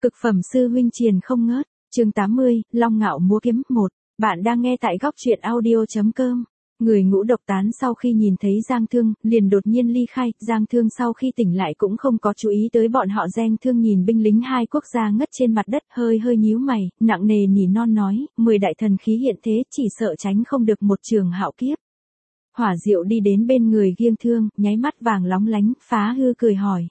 Cực phẩm sư huynh triền không ngớt, chương 80, Long Ngạo múa kiếm 1. Bạn đang nghe tại góc truyện audio.com. Người ngũ độc tán sau khi nhìn thấy Giang Thương, liền đột nhiên ly khai. Giang Thương sau khi tỉnh lại cũng không có chú ý tới bọn họ. Giang Thương nhìn binh lính hai quốc gia ngất trên mặt đất, hơi nhíu mày, nặng nề nỉ non nói, 10 đại thần khí hiện thế, chỉ sợ tránh không được một trường hạo kiếp. Hỏa Diệu đi đến bên người Giang Thương, nháy mắt vàng lóng lánh, phá hư cười hỏi.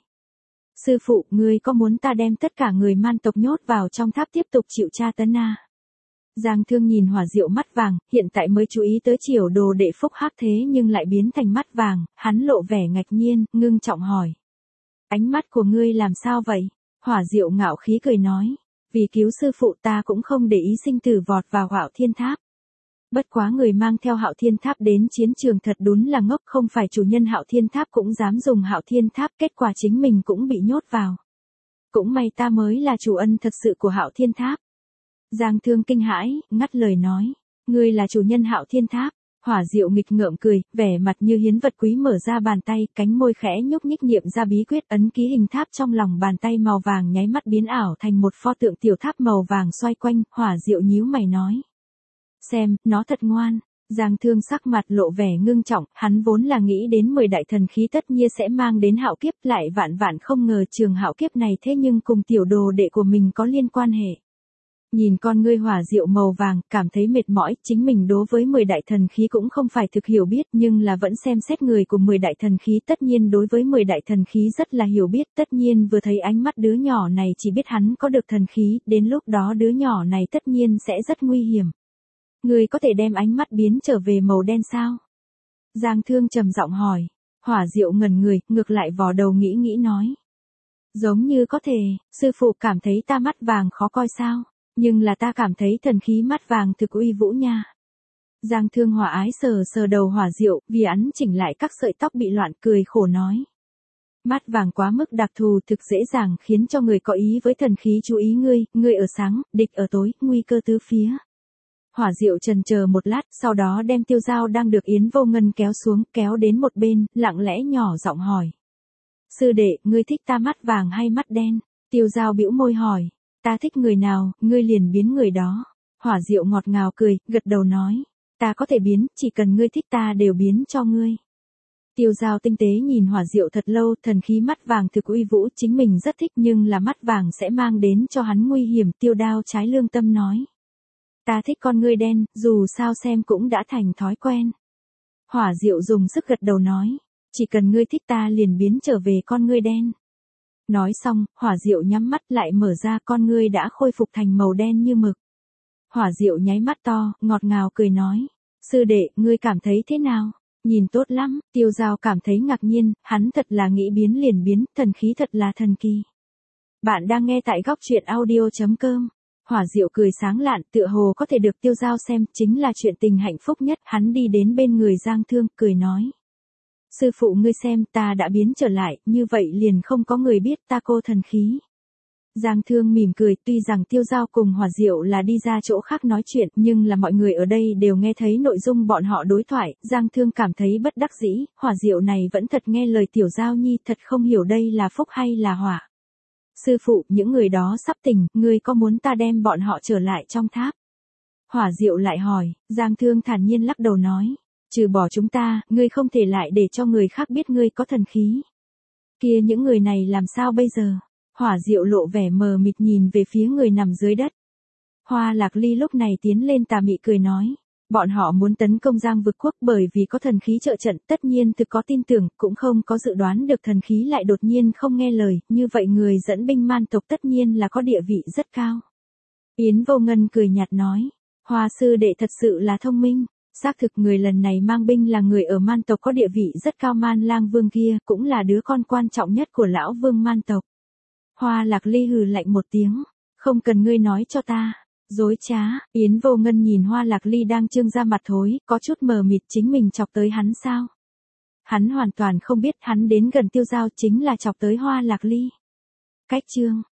Sư phụ, ngươi có muốn ta đem tất cả người man tộc nhốt vào trong tháp tiếp tục chịu tra tấn à? Giang Thương nhìn Hỏa Diệu mắt vàng, hiện tại mới chú ý tới Triều Đồ Đệ phúc hắc thế nhưng lại biến thành mắt vàng, hắn lộ vẻ ngạc nhiên, ngưng trọng hỏi. Ánh mắt của ngươi làm sao vậy? Hỏa Diệu ngạo khí cười nói, vì cứu sư phụ ta cũng không để ý sinh tử vọt vào Hạo Thiên Tháp. Bất quá người mang theo Hạo Thiên Tháp đến chiến trường thật đúng là ngốc, không phải chủ nhân Hạo Thiên Tháp cũng dám dùng Hạo Thiên Tháp, kết quả chính mình cũng bị nhốt vào. Cũng may ta mới là chủ ân thật sự của Hạo Thiên Tháp. Giang Thương kinh hãi, ngắt lời nói, ngươi là chủ nhân Hạo Thiên Tháp. Hỏa Diệu nghịch ngợm cười, vẻ mặt như hiến vật quý, mở ra bàn tay, cánh môi khẽ nhúc nhích niệm ra bí quyết, ấn ký hình tháp trong lòng bàn tay màu vàng nháy mắt biến ảo thành một pho tượng tiểu tháp màu vàng xoay quanh. Hỏa Diệu nhíu mày nói. Xem, nó thật ngoan. Giang Thương sắc mặt lộ vẻ ngưng trọng, hắn vốn là nghĩ đến 10 đại thần khí tất nhiên sẽ mang đến hạo kiếp, lại vạn không ngờ trường hạo kiếp này thế nhưng cùng tiểu đồ đệ của mình có liên quan hệ. Nhìn con ngươi Hỏa Diệu màu vàng, cảm thấy mệt mỏi, chính mình đối với 10 đại thần khí cũng không phải thực hiểu biết, nhưng là vẫn xem xét người của 10 đại thần khí, tất nhiên đối với 10 đại thần khí rất là hiểu biết, tất nhiên vừa thấy ánh mắt đứa nhỏ này chỉ biết hắn có được thần khí, đến lúc đó đứa nhỏ này tất nhiên sẽ rất nguy hiểm. Ngươi có thể đem ánh mắt biến trở về màu đen sao? Giang Thương trầm giọng hỏi. Hỏa Diệu ngẩn người, ngược lại vò đầu nghĩ nói. Giống như có thể, sư phụ cảm thấy ta mắt vàng khó coi sao? Nhưng là ta cảm thấy thần khí mắt vàng thực uy vũ nha. Giang Thương hòa ái sờ đầu Hỏa Diệu, vì ắn chỉnh lại các sợi tóc bị loạn, cười khổ nói. Mắt vàng quá mức đặc thù, thực dễ dàng khiến cho người có ý với thần khí chú ý ngươi ở sáng, địch ở tối, nguy cơ tứ phía. Hỏa Diệu chần chờ một lát, sau đó đem tiêu dao đang được Yến Vô Ngân kéo xuống, kéo đến một bên, lặng lẽ nhỏ giọng hỏi. Sư đệ, ngươi thích ta mắt vàng hay mắt đen? Tiêu dao bĩu môi hỏi. Ta thích người nào, ngươi liền biến người đó. Hỏa Diệu ngọt ngào cười, gật đầu nói. Ta có thể biến, chỉ cần ngươi thích ta đều biến cho ngươi. Tiêu dao tinh tế nhìn Hỏa Diệu thật lâu, thần khí mắt vàng thực uy vũ, chính mình rất thích, nhưng là mắt vàng sẽ mang đến cho hắn nguy hiểm. Tiêu Đao trái lương tâm nói. Ta thích con ngươi đen, dù sao xem cũng đã thành thói quen. Hỏa Diệu dùng sức gật đầu nói, chỉ cần ngươi thích ta liền biến trở về con ngươi đen. Nói xong, Hỏa Diệu nhắm mắt lại mở ra, con ngươi đã khôi phục thành màu đen như mực. Hỏa Diệu nháy mắt to, ngọt ngào cười nói, sư đệ, ngươi cảm thấy thế nào? Nhìn tốt lắm. Tiêu Dao cảm thấy ngạc nhiên, hắn thật là nghĩ biến liền biến, thần khí thật là thần kỳ. Bạn đang nghe tại góc truyện audio.com. Hỏa Diệu cười sáng lạn, tựa hồ có thể được Tiêu Dao xem, chính là chuyện tình hạnh phúc nhất. Hắn đi đến bên người Giang Thương, cười nói. Sư phụ ngươi xem, ta đã biến trở lại, như vậy liền không có người biết ta cô thần khí. Giang Thương mỉm cười, tuy rằng Tiêu Dao cùng Hỏa Diệu là đi ra chỗ khác nói chuyện, nhưng là mọi người ở đây đều nghe thấy nội dung bọn họ đối thoại. Giang Thương cảm thấy bất đắc dĩ, Hỏa Diệu này vẫn thật nghe lời tiểu Giao Nhi, thật không hiểu đây là phúc hay là hỏa. Sư phụ, những người đó sắp tỉnh, ngươi có muốn ta đem bọn họ trở lại trong tháp? Hỏa Diệu lại hỏi. Giang Thương thản nhiên lắc đầu nói. Trừ bỏ chúng ta, ngươi không thể lại để cho người khác biết ngươi có thần khí. Kia những người này làm sao bây giờ? Hỏa Diệu lộ vẻ mờ mịt nhìn về phía người nằm dưới đất. Hoa Lạc Ly lúc này tiến lên tà mị cười nói. Bọn họ muốn tấn công Giang Vực Quốc bởi vì có thần khí trợ trận, tất nhiên thực có tin tưởng, cũng không có dự đoán được thần khí lại đột nhiên không nghe lời, như vậy người dẫn binh man tộc tất nhiên là có địa vị rất cao. Yến Vô Ngân cười nhạt nói, Hoa sư đệ thật sự là thông minh, xác thực người lần này mang binh là người ở man tộc có địa vị rất cao, Man Lang Vương kia cũng là đứa con quan trọng nhất của lão vương man tộc. Hoa Lạc Ly hừ lạnh một tiếng, không cần ngươi nói cho ta. Dối trá. Yến Vô Ngân nhìn Hoa Lạc Ly đang trương ra mặt thối, có chút mờ mịt, chính mình chọc tới hắn sao? Hắn hoàn toàn không biết, hắn đến gần Tiêu Dao chính là chọc tới Hoa Lạc Ly. Cách chương